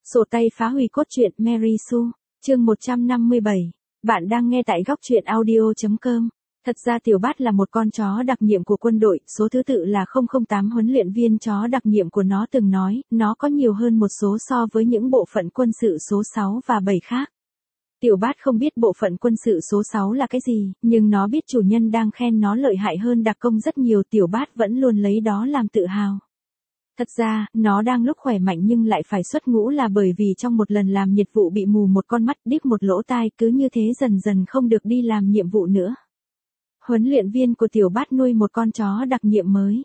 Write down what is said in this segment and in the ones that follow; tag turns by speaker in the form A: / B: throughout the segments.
A: Sổ tay phá hủy cốt truyện Mary Sue, chương 157. Bạn đang nghe tại góc truyện audio.com. Thật ra Tiểu Bát là một con chó đặc nhiệm của quân đội, số thứ tự là 008. Huấn luyện viên chó đặc nhiệm của nó từng nói, nó có nhiều hơn một số so với những bộ phận quân sự số 6 và 7 khác. Tiểu Bát không biết bộ phận quân sự số 6 là cái gì, nhưng nó biết chủ nhân đang khen nó lợi hại hơn đặc công rất nhiều. Tiểu Bát vẫn luôn lấy đó làm tự hào. Thật ra, nó đang lúc khỏe mạnh nhưng lại phải xuất ngũ là bởi vì trong một lần làm nhiệm vụ bị mù một con mắt, điếc một lỗ tai, cứ như thế dần dần không được đi làm nhiệm vụ nữa. Huấn luyện viên của Tiểu Bát nuôi một con chó đặc nhiệm mới.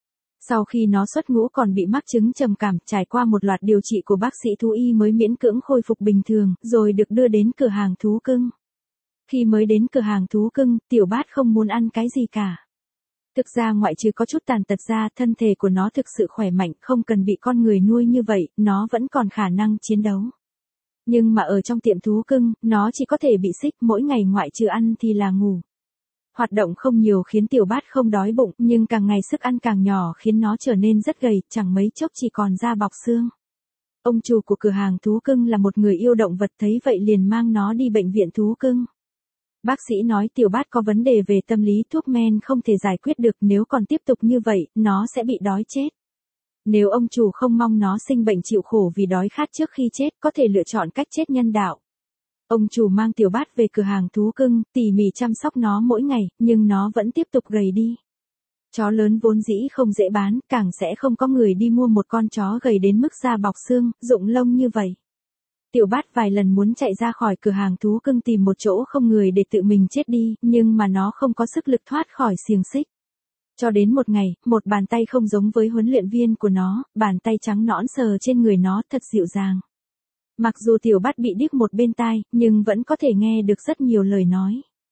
A: Sau khi nó xuất ngũ còn bị mắc chứng trầm cảm, trải qua một loạt điều trị của bác sĩ thú y mới miễn cưỡng khôi phục bình thường, rồi được đưa đến cửa hàng thú cưng. Khi mới đến cửa hàng thú cưng, Tiểu Bát không muốn ăn cái gì cả. Thực ra ngoại trừ có chút tàn tật ra, thân thể của nó thực sự khỏe mạnh, không cần bị con người nuôi như vậy, nó vẫn còn khả năng chiến đấu. Nhưng mà ở trong tiệm thú cưng, nó chỉ có thể bị xích, mỗi ngày ngoại trừ ăn thì là ngủ. Hoạt động không nhiều khiến Tiểu Bát không đói bụng, nhưng càng ngày sức ăn càng nhỏ khiến nó trở nên rất gầy, chẳng mấy chốc chỉ còn da bọc xương. Ông chủ của cửa hàng thú cưng là một người yêu động vật, thấy vậy liền mang nó đi bệnh viện thú cưng. Bác sĩ nói Tiểu Bát có vấn đề về tâm lý, thuốc men không thể giải quyết được, nếu còn tiếp tục như vậy, nó sẽ bị đói chết. Nếu ông chủ không mong nó sinh bệnh chịu khổ vì đói khát trước khi chết, có thể lựa chọn cách chết nhân đạo. Ông chủ mang Tiểu Bát về cửa hàng thú cưng, tỉ mỉ chăm sóc nó mỗi ngày, nhưng nó vẫn tiếp tục gầy đi. Chó lớn vốn dĩ không dễ bán, càng sẽ không có người đi mua một con chó gầy đến mức da bọc xương, rụng lông như vậy. Tiểu Bát vài lần muốn chạy ra khỏi cửa hàng thú cưng tìm một chỗ không người để tự mình chết đi, nhưng mà nó không có sức lực thoát khỏi xiềng xích. Cho đến một ngày, một bàn tay không giống với huấn luyện viên của nó, bàn tay trắng nõn sờ trên người nó thật dịu dàng. Mặc dù Tiểu Bát bị điếc một bên tai, nhưng vẫn có thể nghe được rất nhiều lời nói.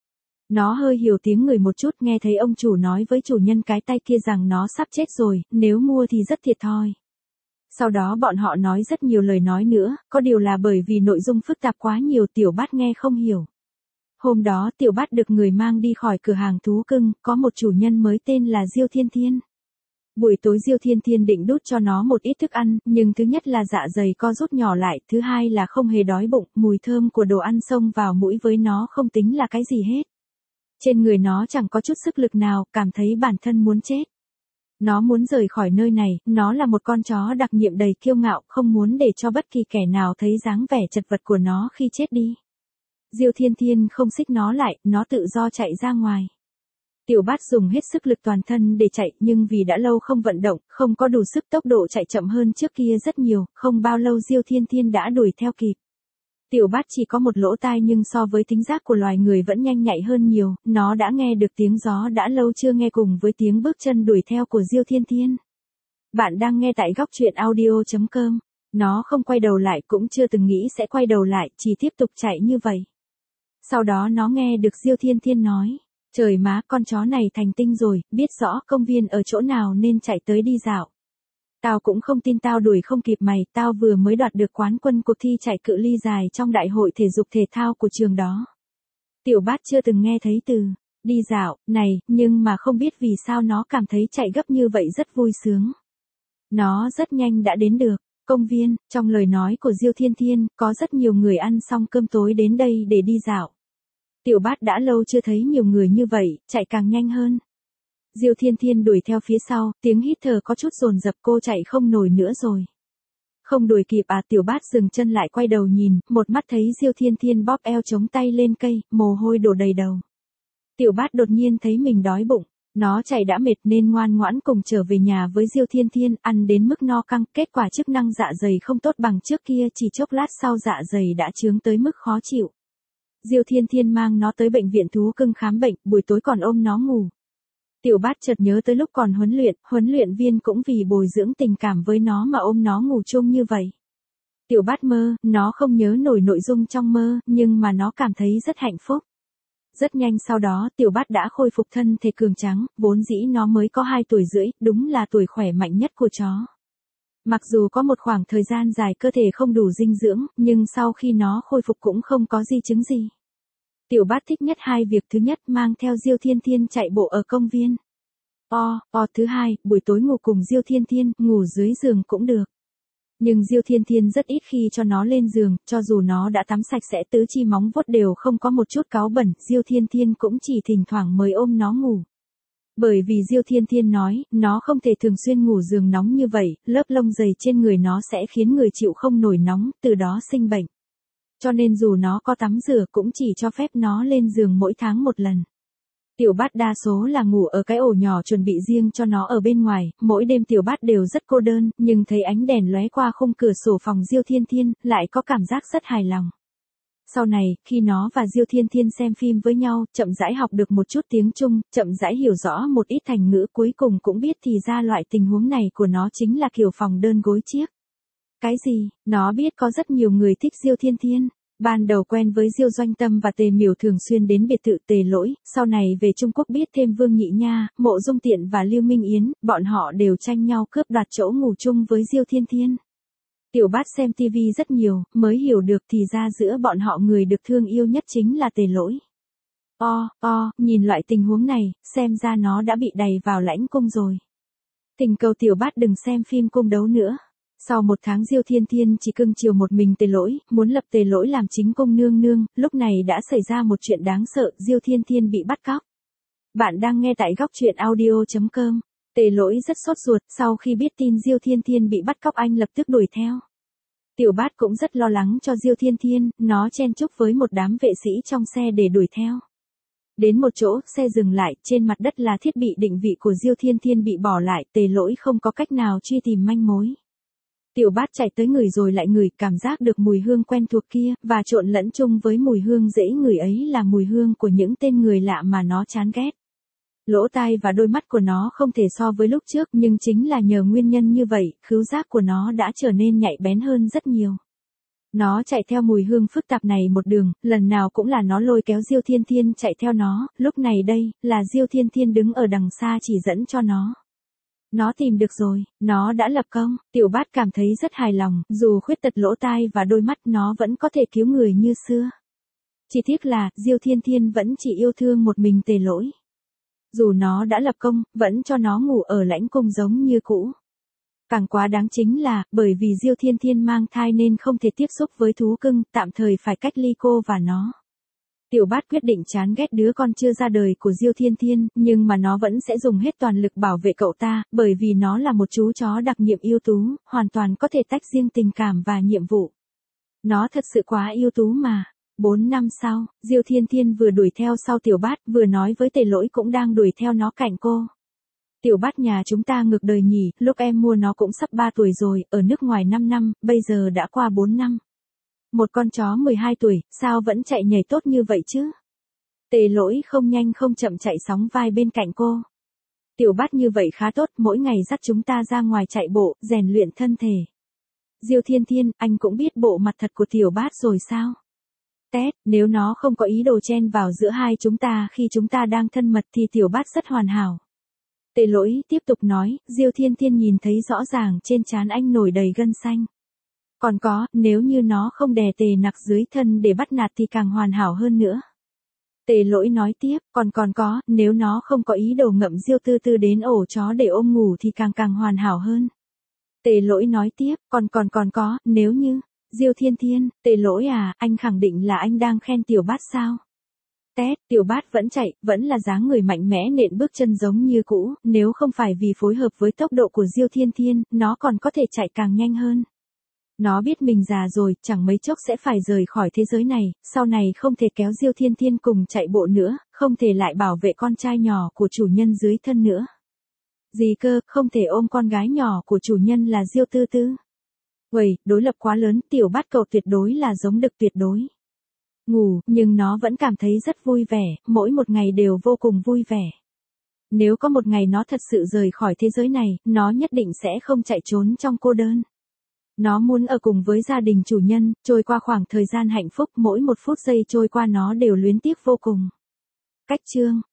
A: Nó hơi hiểu tiếng người một chút, nghe thấy ông chủ nói với chủ nhân cái tay kia rằng nó sắp chết rồi, nếu mua thì rất thiệt thòi. Sau đó bọn họ nói rất nhiều lời nói nữa, có điều là bởi vì nội dung phức tạp quá nhiều Tiểu Bát nghe không hiểu. Hôm đó Tiểu Bát được người mang đi khỏi cửa hàng thú cưng, có một chủ nhân mới tên là Diêu Thiên Thiên. Buổi tối Diêu Thiên Thiên định đút cho nó một ít thức ăn, nhưng thứ nhất là dạ dày co rút nhỏ lại, thứ hai là không hề đói bụng, mùi thơm của đồ ăn xông vào mũi với nó không tính là cái gì hết. Trên người nó chẳng có chút sức lực nào, cảm thấy bản thân muốn chết. Nó muốn rời khỏi nơi này, nó là một con chó đặc nhiệm đầy kiêu ngạo, không muốn để cho bất kỳ kẻ nào thấy dáng vẻ chật vật của nó khi chết đi. Diêu Thiên Thiên không xích nó lại, nó tự do chạy ra ngoài. Tiểu Bát dùng hết sức lực toàn thân để chạy, nhưng vì đã lâu không vận động, không có đủ sức, tốc độ chạy chậm hơn trước kia rất nhiều, không bao lâu Diêu Thiên Thiên đã đuổi theo kịp. Tiểu Bát chỉ có một lỗ tai nhưng so với thính giác của loài người vẫn nhanh nhạy hơn nhiều, nó đã nghe được tiếng gió đã lâu chưa nghe cùng với tiếng bước chân đuổi theo của Diêu Thiên Thiên. Bạn đang nghe tại góc truyện audio.com. Nó không quay đầu lại, cũng chưa từng nghĩ sẽ quay đầu lại, chỉ tiếp tục chạy như vậy. Sau đó nó nghe được Diêu Thiên Thiên nói, trời má, con chó này thành tinh rồi, biết rõ công viên ở chỗ nào nên chạy tới đi dạo. Tao cũng không tin tao đuổi không kịp mày, tao vừa mới đoạt được quán quân cuộc thi chạy cự ly dài trong đại hội thể dục thể thao của trường đó. Tiểu Bát chưa từng nghe thấy từ đi dạo này, nhưng mà không biết vì sao nó cảm thấy chạy gấp như vậy rất vui sướng. Nó rất nhanh đã đến được công viên. Trong lời nói của Diêu Thiên Thiên, có rất nhiều người ăn xong cơm tối đến đây để đi dạo. Tiểu Bát đã lâu chưa thấy nhiều người như vậy, chạy càng nhanh hơn. Diêu Thiên Thiên đuổi theo phía sau, tiếng hít thở có chút dồn dập, cô chạy không nổi nữa rồi. Không đuổi kịp à? Tiểu Bát dừng chân lại quay đầu nhìn, một mắt thấy Diêu Thiên Thiên bóp eo chống tay lên cây, mồ hôi đổ đầy đầu. Tiểu Bát đột nhiên thấy mình đói bụng, nó chạy đã mệt nên ngoan ngoãn cùng trở về nhà với Diêu Thiên Thiên, ăn đến mức no căng, kết quả chức năng dạ dày không tốt bằng trước kia, chỉ chốc lát sau dạ dày đã chướng tới mức khó chịu. Diêu Thiên Thiên mang nó tới bệnh viện thú cưng khám bệnh, buổi tối còn ôm nó ngủ. Tiểu Bát chợt nhớ tới lúc còn huấn luyện viên cũng vì bồi dưỡng tình cảm với nó mà ôm nó ngủ chung như vậy. Tiểu Bát mơ, nó không nhớ nổi nội dung trong mơ, nhưng mà nó cảm thấy rất hạnh phúc. Rất nhanh sau đó, Tiểu Bát đã khôi phục thân thể cường tráng, vốn dĩ nó mới có 2 tuổi rưỡi, đúng là tuổi khỏe mạnh nhất của chó. Mặc dù có một khoảng thời gian dài cơ thể không đủ dinh dưỡng, nhưng sau khi nó khôi phục cũng không có di chứng gì. Tiểu Bát thích nhất 2 việc, thứ nhất mang theo Diêu Thiên Thiên chạy bộ ở công viên. Thứ hai, buổi tối ngủ cùng Diêu Thiên Thiên, ngủ dưới giường cũng được. Nhưng Diêu Thiên Thiên rất ít khi cho nó lên giường, cho dù nó đã tắm sạch sẽ tứ chi móng vuốt đều không có một chút cáu bẩn, Diêu Thiên Thiên cũng chỉ thỉnh thoảng mới ôm nó ngủ. Bởi vì Diêu Thiên Thiên nói, nó không thể thường xuyên ngủ giường nóng như vậy, lớp lông dày trên người nó sẽ khiến người chịu không nổi nóng, từ đó sinh bệnh. Cho nên dù nó có tắm rửa cũng chỉ cho phép nó lên giường mỗi tháng một lần. Tiểu Bát đa số là ngủ ở cái ổ nhỏ chuẩn bị riêng cho nó ở bên ngoài, mỗi đêm Tiểu Bát đều rất cô đơn, nhưng thấy ánh đèn lóe qua khung cửa sổ phòng Diêu Thiên Thiên, lại có cảm giác rất hài lòng. Sau này, khi nó và Diêu Thiên Thiên xem phim với nhau, chậm rãi học được một chút tiếng Trung, chậm rãi hiểu rõ một ít thành ngữ, cuối cùng cũng biết thì ra loại tình huống này của nó chính là kiểu phòng đơn gối chiếc. Cái gì? Nó biết có rất nhiều người thích Diêu Thiên Thiên. Ban đầu quen với Diêu Doanh Tâm và Tề Miểu thường xuyên đến biệt thự Tề Lỗi, sau này về Trung Quốc biết thêm Vương Nhị Nha, Mộ Dung Tiện và Lưu Minh Yến, bọn họ đều tranh nhau cướp đoạt chỗ ngủ chung với Diêu Thiên Thiên. Tiểu Bát xem TV rất nhiều, mới hiểu được thì ra giữa bọn họ người được thương yêu nhất chính là Tề Lỗi. Nhìn loại tình huống này, xem ra nó đã bị đày vào lãnh cung rồi. Thỉnh cầu Tiểu Bát đừng xem phim cung đấu nữa. Sau một tháng Diêu Thiên Thiên chỉ cưng chiều một mình Tề Lỗi, muốn lập Tề Lỗi làm chính cung nương nương, lúc này đã xảy ra một chuyện đáng sợ, Diêu Thiên Thiên bị bắt cóc. Bạn đang nghe tại góc truyện audio.com. Tề Lỗi rất sốt ruột, sau khi biết tin Diêu Thiên Thiên bị bắt cóc anh lập tức đuổi theo. Tiểu Bát cũng rất lo lắng cho Diêu Thiên Thiên, nó chen chúc với một đám vệ sĩ trong xe để đuổi theo. Đến một chỗ, xe dừng lại, trên mặt đất là thiết bị định vị của Diêu Thiên Thiên bị bỏ lại, Tề Lỗi không có cách nào truy tìm manh mối. Tiểu Bát chạy tới ngửi rồi lại ngửi, cảm giác được mùi hương quen thuộc kia, và trộn lẫn chung với mùi hương dễ ngửi ấy là mùi hương của những tên người lạ mà nó chán ghét. Lỗ tai và đôi mắt của nó không thể so với lúc trước, nhưng chính là nhờ nguyên nhân như vậy, khứu giác của nó đã trở nên nhạy bén hơn rất nhiều. Nó chạy theo mùi hương phức tạp này một đường, lần nào cũng là nó lôi kéo Diêu Thiên Thiên chạy theo nó, lúc này đây, là Diêu Thiên Thiên đứng ở đằng xa chỉ dẫn cho nó. Nó tìm được rồi, nó đã lập công, Tiểu Bát cảm thấy rất hài lòng, dù khuyết tật lỗ tai và đôi mắt nó vẫn có thể cứu người như xưa. Chỉ tiếc là, Diêu Thiên Thiên vẫn chỉ yêu thương một mình Tề Lỗi. Dù nó đã lập công, vẫn cho nó ngủ ở lãnh cung giống như cũ. Càng quá đáng chính là, bởi vì Diêu Thiên Thiên mang thai nên không thể tiếp xúc với thú cưng, tạm thời phải cách ly cô và nó. Tiểu Bát quyết định chán ghét đứa con chưa ra đời của Diêu Thiên Thiên, nhưng mà nó vẫn sẽ dùng hết toàn lực bảo vệ cậu ta, bởi vì nó là một chú chó đặc nhiệm ưu tú, hoàn toàn có thể tách riêng tình cảm và nhiệm vụ. Nó thật sự quá ưu tú mà. 4 năm sau, Diêu Thiên Thiên vừa đuổi theo sau Tiểu Bát, vừa nói với Tề Lỗi cũng đang đuổi theo nó cạnh cô. Tiểu Bát nhà chúng ta ngược đời nhỉ, lúc em mua nó cũng sắp 3 tuổi rồi, ở nước ngoài 5 năm, bây giờ đã qua 4 năm. Một con chó 12 tuổi, sao vẫn chạy nhảy tốt như vậy chứ? Tề Lỗi không nhanh không chậm chạy sóng vai bên cạnh cô. Tiểu Bát như vậy khá tốt, mỗi ngày dắt chúng ta ra ngoài chạy bộ, rèn luyện thân thể. Diêu Thiên Thiên, anh cũng biết bộ mặt thật của Tiểu Bát rồi sao? Tét, nếu nó không có ý đồ chen vào giữa hai chúng ta khi chúng ta đang thân mật thì Tiểu Bát rất hoàn hảo. Tề Lỗi tiếp tục nói, Diêu Thiên Thiên nhìn thấy rõ ràng trên trán anh nổi đầy gân xanh. Còn có, nếu như nó không đè Tề Nặc dưới thân để bắt nạt thì càng hoàn hảo hơn nữa. Tề Lỗi nói tiếp, còn có, nếu nó không có ý đồ ngậm Diêu Tư Tư đến ổ chó để ôm ngủ thì càng hoàn hảo hơn. Tề Lỗi nói tiếp, còn có, nếu như, Diêu Thiên Thiên, Tề Lỗi à, anh khẳng định là anh đang khen Tiểu Bát sao? Tét, Tiểu Bát vẫn chạy, vẫn là dáng người mạnh mẽ nện bước chân giống như cũ, nếu không phải vì phối hợp với tốc độ của Diêu Thiên Thiên, nó còn có thể chạy càng nhanh hơn. Nó biết mình già rồi, chẳng mấy chốc sẽ phải rời khỏi thế giới này, sau này không thể kéo Diêu Thiên Thiên cùng chạy bộ nữa, không thể lại bảo vệ con trai nhỏ của chủ nhân dưới thân nữa. Gì cơ, không thể ôm con gái nhỏ của chủ nhân là Diêu Tư Tư. Uầy, đối lập quá lớn, Tiểu Bát cậu tuyệt đối là giống đực tuyệt đối. Ngủ, nhưng nó vẫn cảm thấy rất vui vẻ, mỗi một ngày đều vô cùng vui vẻ. Nếu có một ngày nó thật sự rời khỏi thế giới này, nó nhất định sẽ không chạy trốn trong cô đơn. Nó muốn ở cùng với gia đình chủ nhân, trôi qua khoảng thời gian hạnh phúc, mỗi một phút giây trôi qua nó đều luyến tiếc vô cùng. Cách chương